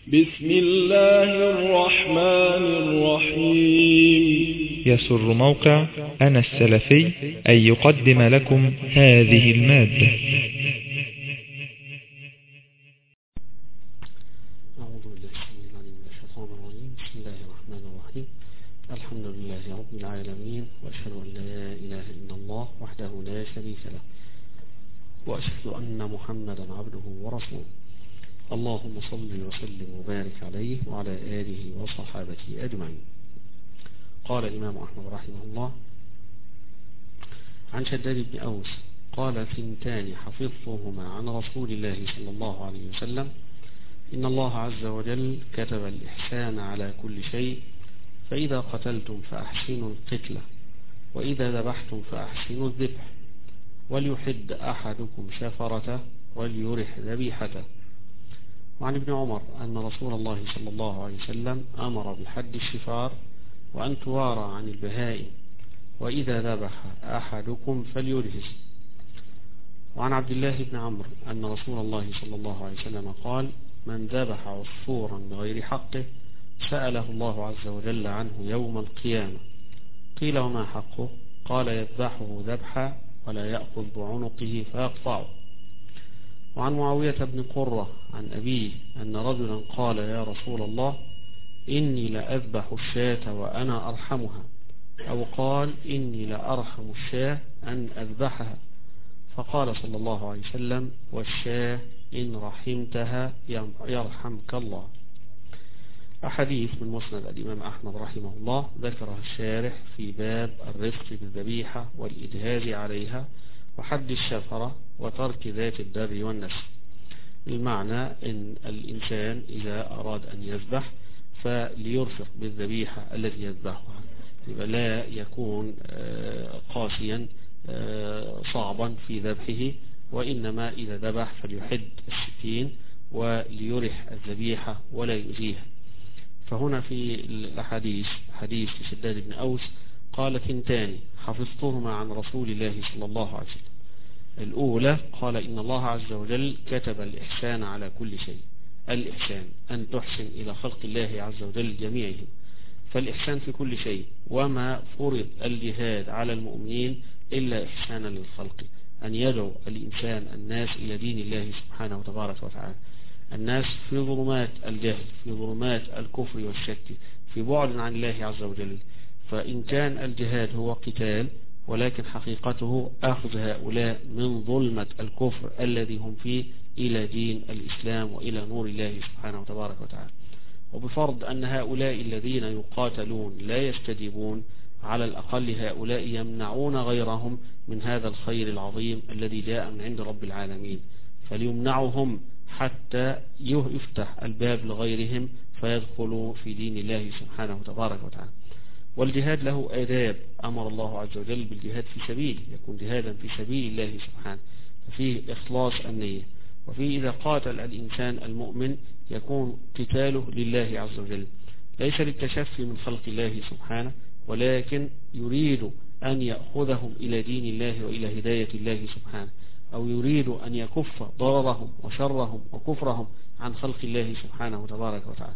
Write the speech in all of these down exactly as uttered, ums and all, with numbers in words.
بسم الله الرحمن الرحيم. يسر موقع أنا السلفي أن يقدم لكم هذه المادة. أعوذ بالله السميع العليم من الشيطان الرجيم. بسم الله الرحمن الرحيم. الحمد لله رب العالمين، وأشهد أن لا إله إلا الله وحده لا شريك له، وأشهد أن محمدا عبده ورسوله. اللهم صل وسلم وبارك عليه وعلى آله وصحابته أجمعين. قال الإمام أحمد رحمه الله عن شداد بن أوس قال: ثنتان حفظتهما عن رسول الله صلى الله عليه وسلم: إن الله عز وجل كتب الإحسان على كل شيء، فإذا قتلتم فأحسنوا القتلة، وإذا ذبحتم فأحسنوا الذبح، وليحد أحدكم شفرته وليرح ذبيحته. وعن ابن عمر أن رسول الله صلى الله عليه وسلم أمر بحد الشفار وأن توارى عن البهائم، وإذا ذبح أحدكم فليرهز. وعن عبد الله بن عمرو أن رسول الله صلى الله عليه وسلم قال: من ذبح عصفورا بغير حقه سأله الله عز وجل عنه يوم القيامة. قيل: وما حقه؟ قال: يذبحه ذبحا ولا يأخذ بعنقه فيقطعه. وعن معاوية بن قرة عن أبيه أن رجلا قال: يا رسول الله، إني لأذبح الشاة وأنا أرحمها، أو قال: إني لأرحم الشاة أن أذبحها. فقال صلى الله عليه وسلم: والشاة إن رحمتها يرحمك الله. أحاديث من مسند الإمام أحمد رحمه الله ذكرها الشارح في باب الرفق بالذبيحة والإجهاز عليها وحد الشفرة وترك ذات الدر والنسل. المعنى أن الإنسان إذا أراد أن يذبح فليرفق بالذبيحة التي يذبحها، لا يكون قاسيا صعبا في ذبحه، وإنما إذا ذبح فليحد السكين وليرح الذبيحة ولا يؤذيها. فهنا في الحديث حديث شداد بن أوس قال: ثنتان حفظتهما عن رسول الله صلى الله عليه وسلم. الأولى قال: إن الله عز وجل كتب الإحسان على كل شيء. الإحسان أن تحسن إلى خلق الله عز وجل جميعهم، فالإحسان في كل شيء، وما فرض الجهاد على المؤمنين إلا إحسانا للخلق، أن يدعو الإنسان الناس إلى دين الله سبحانه وتبارك وتعالى. الناس في ظلمات الجهل، في ظلمات الكفر والشك، في بعد عن الله عز وجل. فإن كان الجهاد هو قتال، ولكن حقيقته أخذ هؤلاء من ظلمة الكفر الذي هم فيه إلى دين الإسلام وإلى نور الله سبحانه وتبارك وتعالى. وبفرض أن هؤلاء الذين يقاتلون لا يستجيبون، على الأقل هؤلاء يمنعون غيرهم من هذا الخير العظيم الذي جاء من عند رب العالمين، فليمنعهم حتى يفتح الباب لغيرهم فيدخلوا في دين الله سبحانه وتبارك وتعالى. والجهاد له آداب، أمر الله عز وجل بالجهاد في سبيله، يكون جهادا في سبيل الله سبحانه، ففيه إخلاص النية. وفيه إذا قاتل الإنسان المؤمن يكون قتاله لله عز وجل، ليس للتشفي من خلق الله سبحانه، ولكن يريد أن يأخذهم إلى دين الله وإلى هداية الله سبحانه، أو يريد أن يكف ضررهم وشرهم وكفرهم عن خلق الله سبحانه وتبارك وتعالى.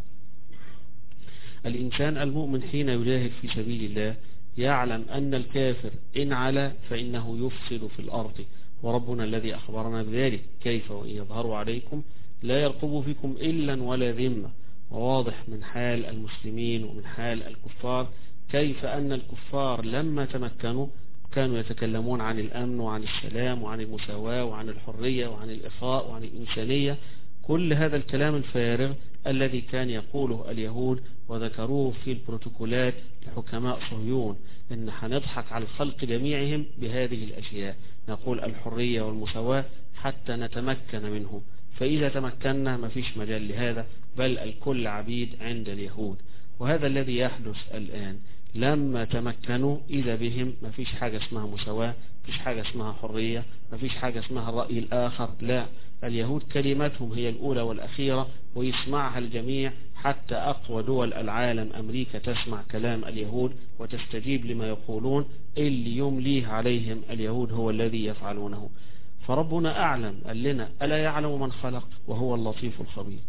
الإنسان المؤمن حين يجاهد في سبيل الله يعلم أن الكافر إن علا فإنه يفسد في الأرض، وربنا الذي أخبرنا بذلك: كيف وإن يظهروا عليكم لا يرقبوا فيكم إلا ولا ذمة. وواضح من حال المسلمين ومن حال الكفار كيف أن الكفار لما تمكنوا كانوا يتكلمون عن الأمن وعن السلام وعن المساواة وعن الحرية وعن الإخاء وعن الإنسانية. كل هذا الكلام الفارغ الذي كان يقوله اليهود وذكروه في البروتوكولات لحكماء صهيون، إن هنضحك على الخلق جميعهم بهذه الأشياء، نقول الحرية والمساواة حتى نتمكن منهم، فإذا تمكنا ما فيش مجال لهذا، بل الكل عبيد عند اليهود. وهذا الذي يحدث الآن، لما تمكنوا إذا بهم ما فيش حاجة اسمها مساواة، ما فيش حاجة اسمها حرية، ما فيش حاجة اسمها الرأي الآخر. لا، اليهود كلمتهم هي الأولى والأخيرة، ويسمعها الجميع، حتى أقوى دول العالم أمريكا تسمع كلام اليهود وتستجيب لما يقولون. اللي يمليه عليهم اليهود هو الذي يفعلونه. فربنا أعلم، قال لنا: ألا يعلم من خلق وهو اللطيف الخبير.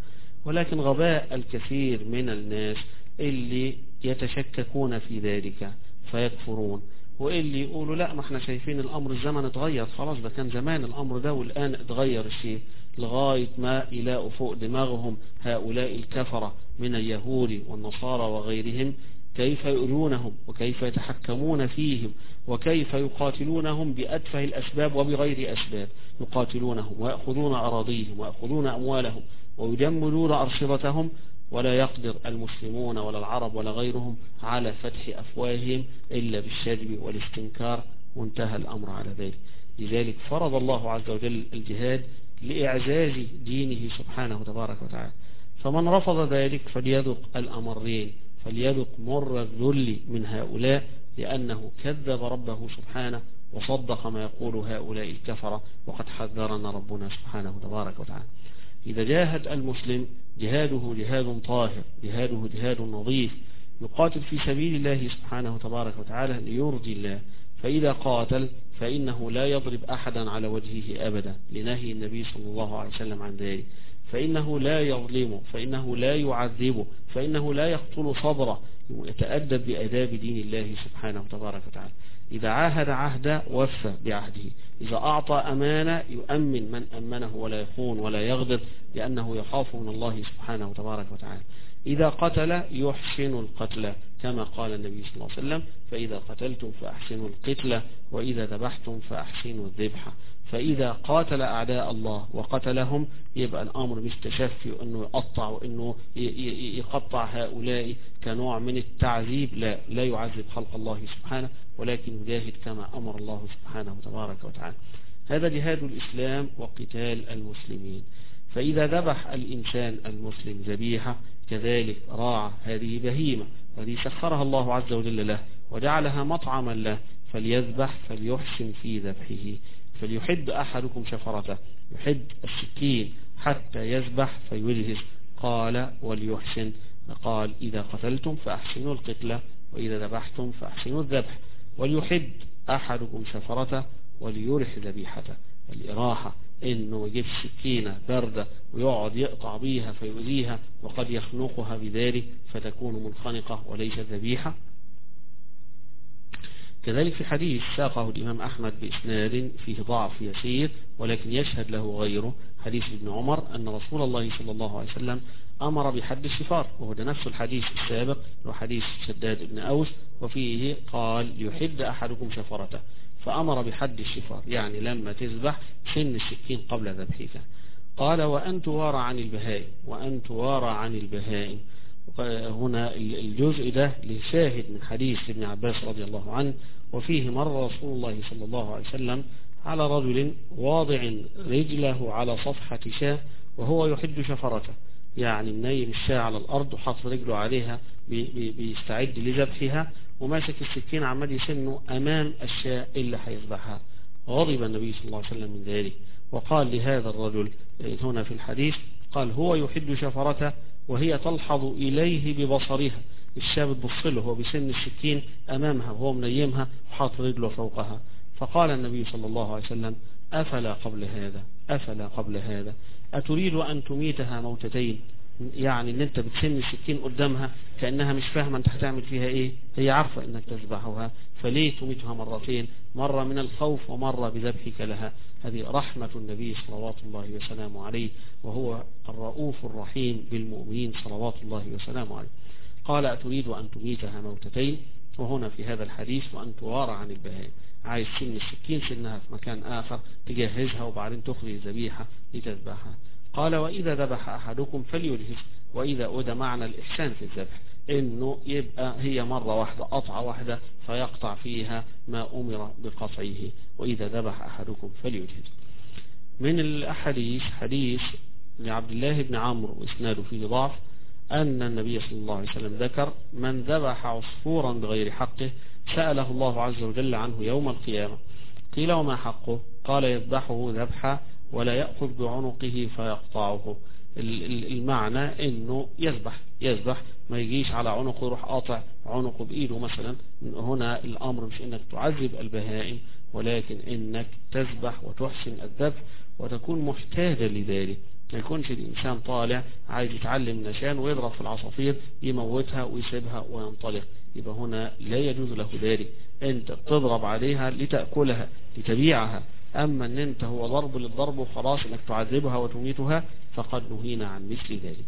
ولكن غباء الكثير من الناس اللي يتشككون في ذلك فيكفرون، واللي يقولوا لا ما احنا شايفين الأمر الزمن اتغير، خلاص ده كان زمان الأمر ده والآن اتغير الشيء، لغاية ما يلاقوا فوق دماغهم هؤلاء الكفرة من اليهود والنصارى وغيرهم كيف يؤذونهم وكيف يتحكمون فيهم وكيف يقاتلونهم بأتفه الأسباب وبغير أسباب، يقاتلونهم ويأخذون أراضيهم ويأخذون أموالهم ويدمرون أرصدتهم، ولا يقدر المسلمون ولا العرب ولا غيرهم على فتح أفواههم إلا بالشجب والاستنكار، وانتهى الأمر على ذلك. لذلك فرض الله عز وجل الجهاد لإعزاز دينه سبحانه تبارك وتعالى، فمن رفض ذلك فليذق الأمرين، فليذق مر الذل من هؤلاء لأنه كذب ربه سبحانه وصدق ما يقول هؤلاء الكفرة، وقد حذرنا ربنا سبحانه تبارك وتعالى. إذا جاهد المسلم جهاده جهاد طاهر، جهاده جهاد نظيف، يقاتل في سبيل الله سبحانه تبارك وتعالى ليرضي الله، فإذا قاتل فإنه لا يضرب أحدا على وجهه أبدا لنهي النبي صلى الله عليه وسلم عن ذلك، فإنه لا يظلمه، فإنه لا يعذبه، فإنه لا يقتل صدره، يتأدب بأداب دين الله سبحانه تبارك وتعالى. إذا عاهد عهدا وفى بعهده، إذا أعطى أمانة يؤمن من أمنه ولا يخون ولا يغدر لأنه يخاف من الله سبحانه تبارك وتعالى. إذا قتل يحسن القتل كما قال النبي صلى الله عليه وسلم: فإذا قتلتم فأحسنوا القتل وإذا ذبحتم فأحسنوا الذبح. فإذا قاتل أعداء الله وقتلهم يبقى الأمر مش تشفي وأنه يقطع وأنه يقطع هؤلاء كنوع من التعذيب، لا لا يعذب خلق الله سبحانه، ولكن يجاهد كما أمر الله سبحانه تبارك وتعالى. هذا جهاد الإسلام وقتال المسلمين. فإذا ذبح الإنسان المسلم ذبيحة كذلك راعى هذه بهيمة التي سخرها الله عز وجل له وجعلها مطعما له، فليذبح فليحسن في ذبحه، فليحد أحدكم شفرته، يحد السكين حتى يذبح فيجهز. قال وليحسن، قال إذا قتلتم فأحسنوا القتلة وإذا ذبحتم فأحسنوا الذبح، وليحد أحدكم شفرته وليرح ذبيحته. الإراحة إنه يجيب سكينة باردة ويقعد يقطع بيها فيؤذيها وقد يخنقها بذلك فتكون منخنقة وليست ذبيحة. كذلك في حديث ساقه الإمام أحمد بإسناد فيه ضعف يسير ولكن يشهد له غيره، حديث ابن عمر أن رسول الله صلى الله عليه وسلم أمر بحد الشفار، وهو ده نفس الحديث السابق وحديث شداد بن أوس، وفيه قال يحد أحدكم شفرته، فأمر بحد الشفار، يعني لما تذبح سن السكين قبل ذبحك. قال وأن توارى عن البهائم، وأن توارى عن البهائم. هنا الجزء ده لشاهد من حديث ابن عباس رضي الله عنه، وفيه مر رسول الله صلى الله عليه وسلم على رجل واضع رجله على صفحة شاة وهو يحد شفرته، يعني منيم الشاة على الأرض وحط رجله عليها بيستعد لذبحها وماسك السكين عمال يسنه أمام الشاة اللي هيذبحها. غضب النبي صلى الله عليه وسلم من ذلك وقال لهذا الرجل هنا في الحديث، قال هو يحد شفرته وهي تلحظ إليه ببصرها، الشاة بتبص له هو بسن السكين أمامها وهو منيمها وحاط رجله فوقها. فقال النبي صلى الله عليه وسلم أفلا قبل هذا أفلا قبل هذا أتريد أن تميتها موتتين، يعني ان انت بتسن السكين قدامها كأنها مش فاهمة انت هتعمل فيها ايه، هي عارفة انك تذبحها، فليه تميتها مرتين، مرة من الخوف ومرة بذبحك لها. هذه رحمة النبي صلوات الله وسلامه عليه، وهو الرؤوف الرحيم بالمؤمنين صلوات الله وسلامه عليه. قال أتريد أن تميتها موتتين، وهنا في هذا الحديث وأن توارى عن البهائم، عايز سن السكين سنها في مكان آخر تجهزها وبعدين تخرج ذبيحة لتذبحها. قال وإذا ذبح أحدكم فليجهز، وإذا أدى معنى الإحسان في الذبح إنه يبقى هي مرة واحدة قطعة واحدة فيقطع فيها ما أمر بقطعه، وإذا ذبح أحدكم فليجهز. من الأحاديث حديث لعبد الله بن عمرو وإسناده فيه ضعف، أن النبي صلى الله عليه وسلم ذكر من ذبح عصفورا بغير حقه سأله الله عز وجل عنه يوم القيامة. قيل وما حقه؟ قال يذبحه ذبحا ولا يأخذ بعنقه فيقطعه. المعنى انه يذبح يذبح ما يجيش على عنقه يروح قاطع عنقه بإيده مثلا. هنا الأمر مش انك تعذب البهائم، ولكن انك تذبح وتحسن الذبح وتكون محتاجا لذلك، ما يكونش الإنسان طالع عايز يتعلم نشان ويضرب في العصافير يموتها ويسيبها وينطلق، يبقى هنا لا يجوز له ذلك. أنت بتضرب عليها لتأكلها لتبيعها، أما أن أنت هو ضرب للضرب وخلاص أنك تعذبها وتميتها فقد نهينا عن مثل ذلك.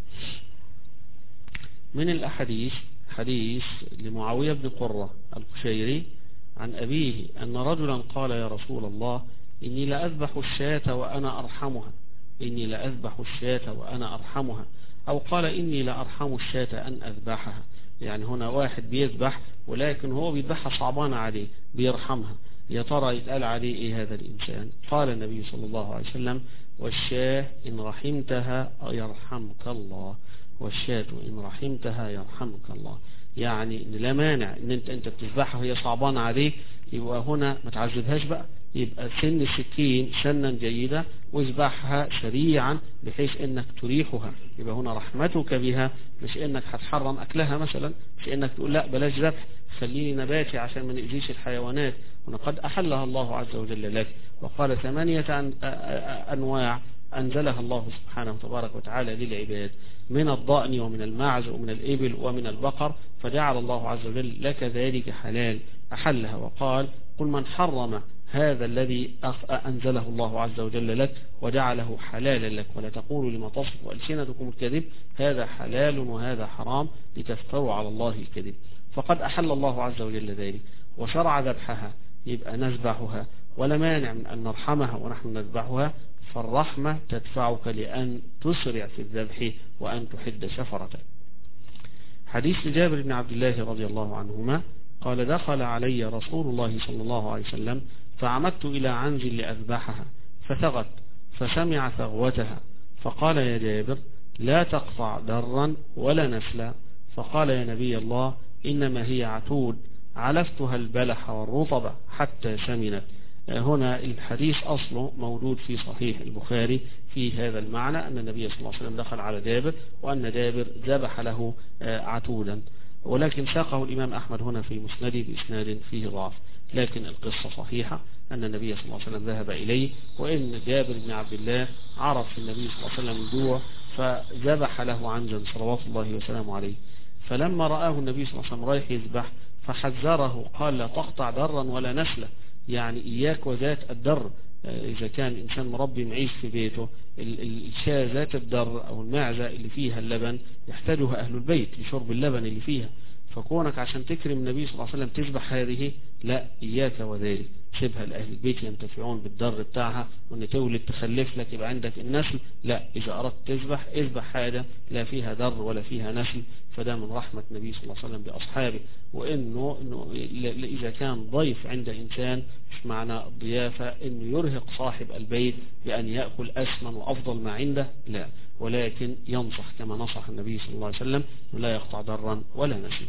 من الأحاديث حديث لمعاوية بن قرة القشيري عن أبيه أن رجلا قال: يا رسول الله، إني لأذبح الشاة وأنا أرحمها، إني لأذبح الشاة وأنا أرحمها، أو قال: إني لأرحم الشاة أن أذبحها. يعني هنا واحد بيذبح ولكن هو بيذبحها صعبان عليه بيرحمها، يا ترى يتقال عليه إيه هذا الإنسان؟ قال النبي صلى الله عليه وسلم: والشاة إن رحمتها يرحمك الله، والشاة إن رحمتها يرحمك الله. يعني إن لا مانع إن أنت أنت بتذبحها وهي صعبان عليك، يبقى هنا ما تعذبهاش بقى، يبقى سن السكين سنا جيدة واذبحها سريعا بحيث انك تريحها. يبقى هنا رحمتك بها، مش انك هتحرم اكلها مثلا، مش انك تقول لا بلاش ذبح خليني نباتي عشان ما نأذيش الحيوانات. ولقد احلها الله عز وجل لك، وقال ثمانية انواع انزلها الله سبحانه وتبارك وتعالى للعباد، من الضأن ومن المعز ومن الإبل ومن البقر، فجعل الله عز وجل لك ذلك حلال أحلها. وقال: قل من حرم هذا الذي أنزله الله عز وجل لك وجعله حلالا لك، ولا تقولوا لما تصف ألسنتكم الكذب هذا حلال وهذا حرام لتفتروا على الله الكذب. فقد أحل الله عز وجل ذلك وشرع ذبحها، يبقى نذبحها ولا مانع من أن نرحمها ونحن نذبحها، فالرحمة تدفعك لأن تسرع في الذبح وأن تحد شفرتك. حديث جابر بن عبد الله رضي الله عنهما قال: دخل علي رسول الله صلى الله عليه وسلم فعمدت إلى عنز لأذبحها فثغت فسمع ثغوتها، فقال: يا جابر، لا تقطع درا ولا نسلا. فقال: يا نبي الله، إنما هي عتود علفتها البلح والرطب حتى سمنت. هنا الحديث أصله موجود في صحيح البخاري في هذا المعنى، أن النبي صلى الله عليه وسلم دخل على جابر وأن جابر ذبح له عتودا، ولكن ساقه الإمام أحمد هنا في مسنده بإسناد فيه ضعف، لكن القصة صحيحة أن النبي صلى الله عليه وسلم ذهب إليه، وإن جابر بن عبد الله عرف النبي صلى الله عليه وسلم الجوع فذبح له عنزا صلوات الله وسلامه عليه. فلما رآه النبي صلى الله عليه وسلم رايح يذبح فحذره، قال: لا تقطع درا ولا نسلا، يعني إياك وذات الدر. إذا كان إنسان مربي معيش في بيته، الشاة ذات الدر أو المعزة اللي فيها اللبن يحتاجها أهل البيت لشرب اللبن اللي فيها، فكونك عشان تكرم النبي صلى الله عليه وسلم تذبح هذه، لا، إياك وذلك، سيبها لأهل البيت ينتفعون بالدر بتاعها، وأن تولد تخلف لك يبقى عندك النسل. لا، إذا أردت تذبح اذبح حاجة لا فيها در ولا فيها نسل، فده من رحمة النبي صلى الله عليه وسلم بأصحابه. وإنه إنه إذا كان ضيف عند إنسان، مش معنى الضيافة إنه يرهق صاحب البيت بأن يأكل أسمن وأفضل ما عنده، لا، ولكن ينصح كما نصح النبي صلى الله عليه وسلم لا يقطع درا ولا نسلا.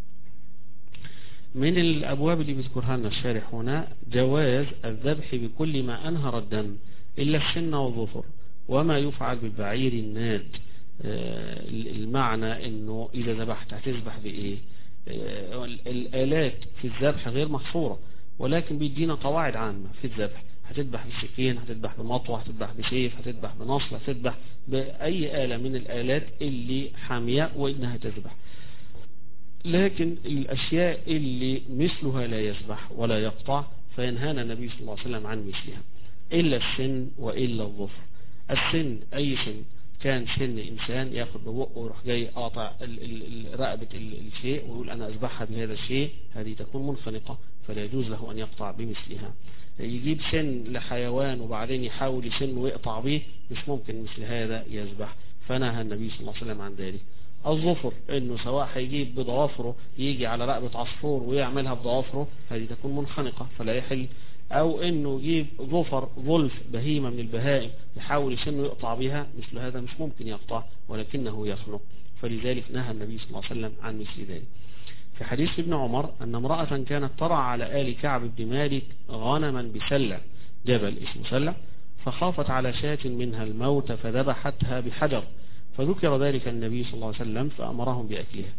من الأبواب اللي بيذكرها لنا الشارح هنا جواز الذبح بكل ما أنهر الدم إلا السن والظفر وما يفعل بالبعير الناد. المعنى إنه إذا ذبحت هتذبح بإيه؟ الآلات في الذبح غير محصورة، ولكن بيدينا قواعد عامة في الذبح. هتذبح بالسكين، هتذبح بمطوة، هتذبح بسيف، هتذبح بنصل، هتذبح بأي آلة من الآلات اللي حامية وإنها تذبح. لكن الأشياء اللي مثلها لا يذبح ولا يقطع فينهانا النبي صلى الله عليه وسلم عن مثلها، إلا السن وإلا الظفر. السن أي سن كان سن إنسان ياخد ببقه ويروح جاي قاطع رقبة الشيء ويقول أنا أذبحها بهذا الشيء، هذه تكون منخنقة فلا يجوز له أن يقطع بمثلها. يجيب سن لحيوان وبعدين يحاول يسن ويقطع به، مش ممكن مثل هذا يذبح، فنهى النبي صلى الله عليه وسلم عن ذلك. الظفر انه سواء هيجيب بضوافره يجي على رقبة عصفور ويعملها بضوافره، هذه تكون منخنقة فلا يحل. او انه يجيب ظفر ظلف بهيمة من البهائم يحاول يسنه يقطع بها، مثل هذا مش ممكن يقطع ولكنه يخنق، فلذلك نهى النبي صلى الله عليه وسلم عن مثل ذلك. في حديث ابن عمر أن امرأة كانت ترعى على آل كعب بن مالك غنما بسلة، جبل اسمه سلة، فخافت على شاة منها الموت فذبحتها بحجر، فذكر ذلك النبي صلى الله عليه وسلم فأمرهم بأكلها.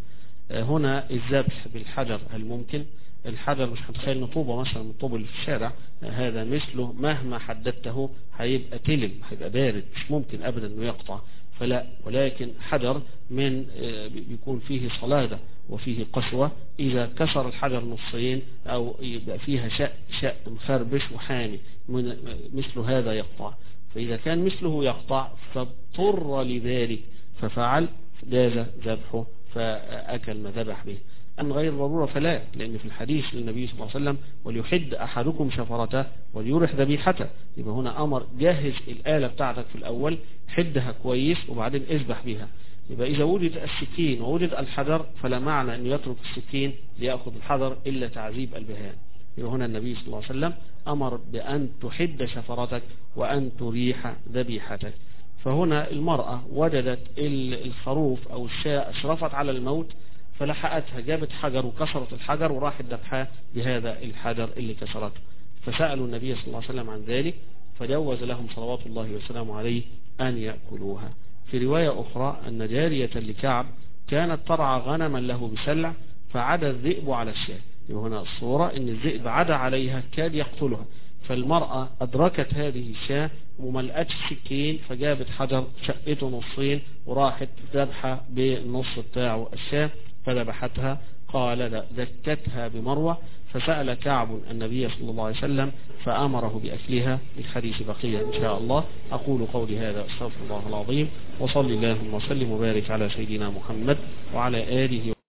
هنا الذبح بالحجر هل ممكن؟ الحجر مش هتخيل انه طوبة مثلا من الطوب اللي في الشارع، هذا مثله مهما حددته هيبقى تلم، هيبقى بارد، مش ممكن ابدا انه يقطع، فلا. ولكن حجر من بيكون فيه صلادة وفيه قسوة، اذا كسر الحجر نصين او يبقى فيها شق شق مخربش وحامي مثل هذا يقطع. فاذا كان مثله يقطع فاضطر لذلك ففعل جاز ذبحه فاكل ما ذبح به. أن غير ضرورة فلا، لأن في الحديث للنبي صلى الله عليه وسلم وليحد أحدكم شفرته وليرح ذبيحته، يبقى هنا أمر جهز الآلة بتاعتك في الأول، حدها كويس وبعدين اذبح بها. يبقى إذا وجد السكين ووجد الحجر فلا معنى أن يترك السكين ليأخذ الحجر إلا تعذيب البهائم. يبقى هنا النبي صلى الله عليه وسلم أمر بأن تحد شفرتك وأن تريح ذبيحتك. فهنا المرأة وجدت الخروف أو الشاة أشرفت على الموت فلحقتها، جابت حجر وكسرت الحجر وراحت ذبحها بهذا الحجر اللي كسرته. فسألوا النبي صلى الله عليه وسلم عن ذلك فجوز لهم صلوات الله وسلامه عليه أن يأكلوها. في رواية أخرى أن جارية لكعب كانت ترعى غنما له بسلع فعدى الذئب على الشاة. يبقى هنا الصورة أن الذئب عدى عليها كاد يقتلها، فالمرأة أدركت هذه الشاة وملقتش سكين فجابت حجر شقته نصين وراحت ذبحها بالنص بتاعه الشاة فذبحتها. قال ذكتها بمروة. فسأل كعب النبي صلى الله عليه وسلم فأمره بأكلها. الحديث بقية إن شاء الله. أقول قولي هذا أستغفر الله العظيم وصلي اللهم وسلم وبارك على سيدنا محمد وعلى آله